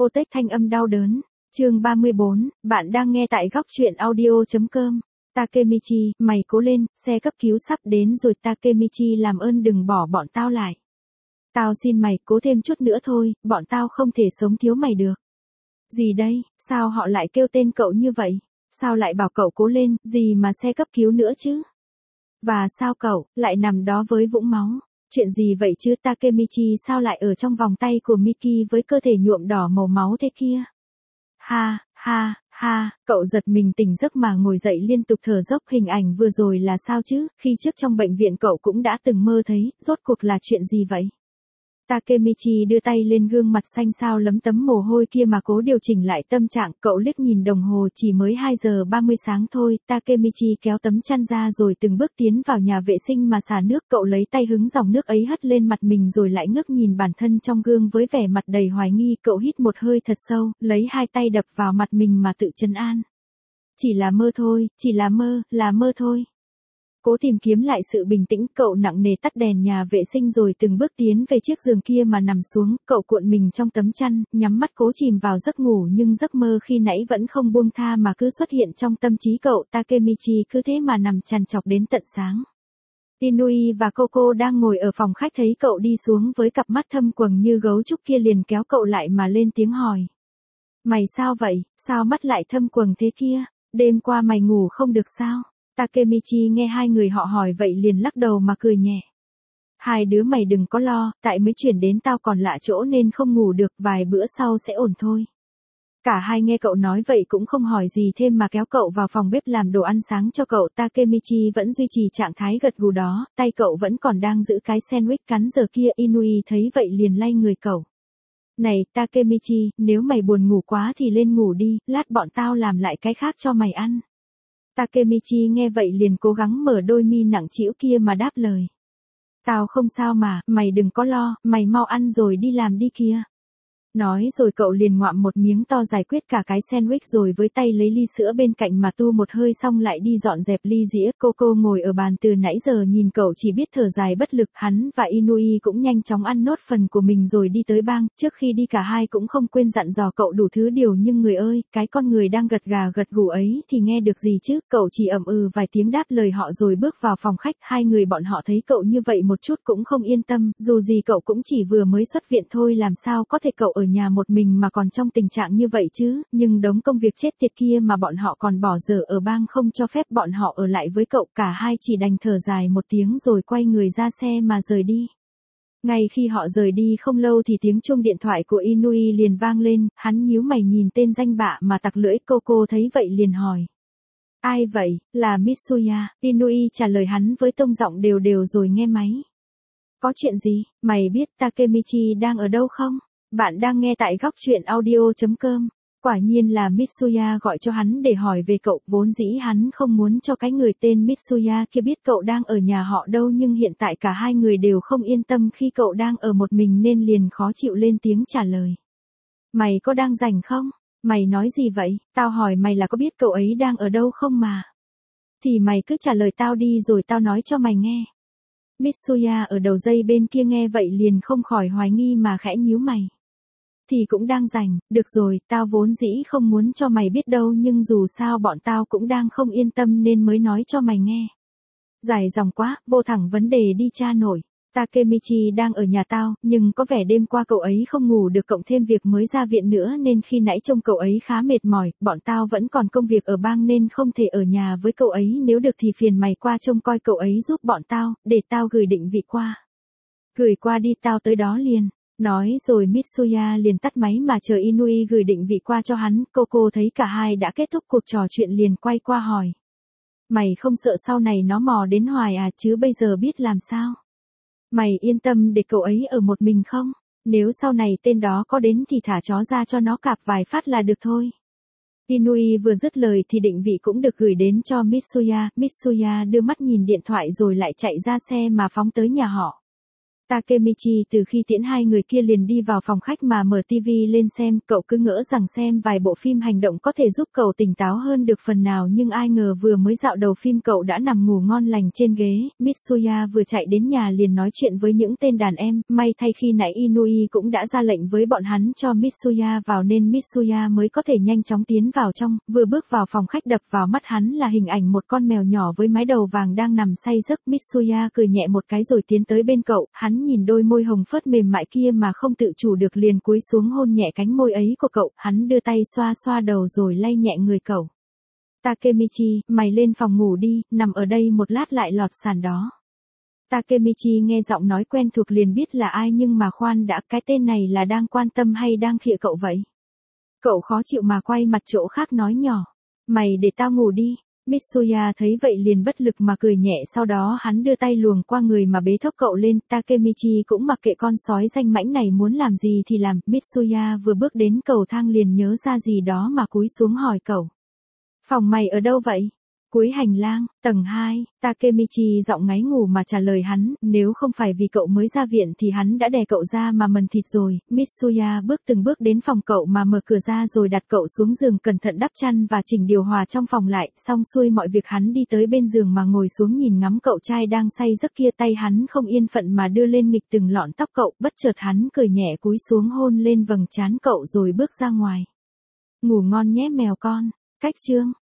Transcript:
Otech thanh âm đau đớn. Chương 34, bạn đang nghe tại góc truyện audio.com. Takemichi, mày cố lên, xe cấp cứu sắp đến rồi. Takemichi làm ơn đừng bỏ bọn tao lại. Tao xin mày, cố thêm chút nữa thôi, bọn tao không thể sống thiếu mày được. Gì đây, sao họ lại kêu tên cậu như vậy? Sao lại bảo cậu cố lên, gì mà xe cấp cứu nữa chứ? Và sao cậu lại nằm đó với vũng máu? Chuyện gì vậy chứ? Takemichi sao lại ở trong vòng tay của Miki với cơ thể nhuộm đỏ màu máu thế kia? Ha, ha, ha, cậu giật mình tỉnh giấc mà ngồi dậy liên tục thở dốc. Hình ảnh vừa rồi là sao chứ? Khi trước trong bệnh viện cậu cũng đã từng mơ thấy, rốt cuộc là chuyện gì vậy? Takemichi đưa tay lên gương mặt xanh xao lấm tấm mồ hôi kia mà cố điều chỉnh lại tâm trạng. Cậu liếc nhìn đồng hồ, chỉ mới 2 giờ 30 sáng thôi. Takemichi kéo tấm chăn ra rồi từng bước tiến vào nhà vệ sinh mà xả nước. Cậu lấy tay hứng dòng nước ấy hất lên mặt mình rồi lại ngước nhìn bản thân trong gương với vẻ mặt đầy hoài nghi. Cậu hít một hơi thật sâu, lấy hai tay đập vào mặt mình mà tự trấn an. Chỉ là mơ thôi, chỉ là mơ thôi. Cố tìm kiếm lại sự bình tĩnh, cậu nặng nề tắt đèn nhà vệ sinh rồi từng bước tiến về chiếc giường kia mà nằm xuống. Cậu cuộn mình trong tấm chăn, nhắm mắt cố chìm vào giấc ngủ, nhưng giấc mơ khi nãy vẫn không buông tha mà cứ xuất hiện trong tâm trí cậu. Takemichi cứ thế mà nằm trằn trọc đến tận sáng. Inui và Coco đang ngồi ở phòng khách thấy cậu đi xuống với cặp mắt thâm quầng như gấu trúc kia liền kéo cậu lại mà lên tiếng hỏi. Mày sao vậy, sao mắt lại thâm quầng thế kia, đêm qua mày ngủ không được sao? Takemichi nghe hai người họ hỏi vậy liền lắc đầu mà cười nhẹ. Hai đứa mày đừng có lo, tại mới chuyển đến tao còn lạ chỗ nên không ngủ được, vài bữa sau sẽ ổn thôi. Cả hai nghe cậu nói vậy cũng không hỏi gì thêm mà kéo cậu vào phòng bếp làm đồ ăn sáng cho cậu. Takemichi vẫn duy trì trạng thái gật gù đó, tay cậu vẫn còn đang giữ cái sandwich cắn giờ kia. Inui thấy vậy liền lay người cậu. Này Takemichi, nếu mày buồn ngủ quá thì lên ngủ đi, lát bọn tao làm lại cái khác cho mày ăn. Takemichi nghe vậy liền cố gắng mở đôi mi nặng trĩu kia mà đáp lời. Tao không sao mà, mày đừng có lo, mày mau ăn rồi đi làm đi kia. Nói rồi cậu liền ngoạm một miếng to giải quyết cả cái sandwich rồi với tay lấy ly sữa bên cạnh mà tu một hơi xong lại đi dọn dẹp ly dĩa. Coco ngồi ở bàn từ nãy giờ nhìn cậu chỉ biết thở dài bất lực. Hắn và Inui cũng nhanh chóng ăn nốt phần của mình rồi đi tới bang. Trước khi đi cả hai cũng không quên dặn dò cậu đủ thứ điều, nhưng người ơi, cái con người đang gật gà gật gù ấy thì nghe được gì chứ? Cậu chỉ ậm ừ vài tiếng đáp lời họ rồi bước vào phòng khách. Hai người bọn họ thấy cậu như vậy một chút cũng không yên tâm, dù gì cậu cũng chỉ vừa mới xuất viện thôi, làm sao có thể cậu ở nhà một mình mà còn trong tình trạng như vậy chứ? Nhưng đống công việc chết tiệt kia mà bọn họ còn bỏ dở ở bang không cho phép bọn họ ở lại với cậu. Cả hai chỉ đành thở dài một tiếng rồi quay người ra xe mà rời đi. Ngay khi họ rời đi không lâu thì tiếng chuông điện thoại của Inui liền vang lên. Hắn nhíu mày nhìn tên danh bạ mà tặc lưỡi. Coco thấy vậy liền hỏi. Ai vậy? Là Mitsuya. Inui trả lời hắn với tông giọng đều đều rồi nghe máy. Có chuyện gì? Mày biết Takemichi đang ở đâu không? Bạn đang nghe tại góc truyện audio.com. Quả nhiên là Mitsuya gọi cho hắn để hỏi về cậu. Vốn dĩ hắn không muốn cho cái người tên Mitsuya kia biết cậu đang ở nhà họ đâu, nhưng hiện tại cả hai người đều không yên tâm khi cậu đang ở một mình nên liền khó chịu lên tiếng trả lời. Mày có đang rảnh không? Mày nói gì vậy? Tao hỏi mày là có biết cậu ấy đang ở đâu không mà. Thì mày cứ trả lời tao đi rồi tao nói cho mày nghe. Mitsuya ở đầu dây bên kia nghe vậy liền không khỏi hoài nghi mà khẽ nhíu mày. Thì cũng đang rảnh, được rồi, tao vốn dĩ không muốn cho mày biết đâu, nhưng dù sao bọn tao cũng đang không yên tâm nên mới nói cho mày nghe. Dài dòng quá, vô thẳng vấn đề đi cha nội. Takemichi đang ở nhà tao, nhưng có vẻ đêm qua cậu ấy không ngủ được, cộng thêm việc mới ra viện nữa nên khi nãy trông cậu ấy khá mệt mỏi. Bọn tao vẫn còn công việc ở bang nên không thể ở nhà với cậu ấy, nếu được thì phiền mày qua trông coi cậu ấy giúp bọn tao, để tao gửi định vị qua. Gửi qua đi, tao tới đó liền. Nói rồi Mitsuya liền tắt máy mà chờ Inui gửi định vị qua cho hắn. Coco thấy cả hai đã kết thúc cuộc trò chuyện liền quay qua hỏi. Mày không sợ sau này nó mò đến hoài à, chứ bây giờ biết làm sao? Mày yên tâm để cậu ấy ở một mình không? Nếu sau này tên đó có đến thì thả chó ra cho nó cạp vài phát là được thôi. Inui vừa dứt lời thì định vị cũng được gửi đến cho Mitsuya. Mitsuya đưa mắt nhìn điện thoại rồi lại chạy ra xe mà phóng tới nhà họ. Takemichi từ khi tiễn hai người kia liền đi vào phòng khách mà mở tivi lên xem, cậu cứ ngỡ rằng xem vài bộ phim hành động có thể giúp cậu tỉnh táo hơn được phần nào nhưng ai ngờ vừa mới dạo đầu phim cậu đã nằm ngủ ngon lành trên ghế, Mitsuya vừa chạy đến nhà liền nói chuyện với những tên đàn em, may thay khi nãy Inui cũng đã ra lệnh với bọn hắn cho Mitsuya vào nên Mitsuya mới có thể nhanh chóng tiến vào trong, vừa bước vào phòng khách đập vào mắt hắn là hình ảnh một con mèo nhỏ với mái đầu vàng đang nằm say giấc. Mitsuya cười nhẹ một cái rồi tiến tới bên cậu, hắn nhìn đôi môi hồng phớt mềm mại kia mà không tự chủ được liền cúi xuống hôn nhẹ cánh môi ấy của cậu, hắn đưa tay xoa xoa đầu rồi lay nhẹ người cậu. Takemichi, mày lên phòng ngủ đi, nằm ở đây một lát lại lọt sàn đó. Takemichi nghe giọng nói quen thuộc liền biết là ai nhưng mà khoan đã, cái tên này là đang quan tâm hay đang khịa cậu vậy? Cậu khó chịu mà quay mặt chỗ khác nói nhỏ. Mày để tao ngủ đi. Mitsuya thấy vậy liền bất lực mà cười nhẹ, sau đó hắn đưa tay luồng qua người mà bế thốc cậu lên. Takemichi cũng mặc kệ con sói danh mãnh này muốn làm gì thì làm. Mitsuya vừa bước đến cầu thang liền nhớ ra gì đó mà cúi xuống hỏi cậu. Phòng mày ở đâu vậy? Cuối hành lang, tầng 2, Takemichi giọng ngáy ngủ mà trả lời hắn, nếu không phải vì cậu mới ra viện thì hắn đã đè cậu ra mà mần thịt rồi. Mitsuya bước từng bước đến phòng cậu mà mở cửa ra rồi đặt cậu xuống giường, cẩn thận đắp chăn và chỉnh điều hòa trong phòng lại, xong xuôi mọi việc hắn đi tới bên giường mà ngồi xuống nhìn ngắm cậu trai đang say giấc kia, tay hắn không yên phận mà đưa lên nghịch từng lọn tóc cậu, bất chợt hắn cười nhẹ cúi xuống hôn lên vầng trán cậu rồi bước ra ngoài. Ngủ ngon nhé mèo con. Cách chương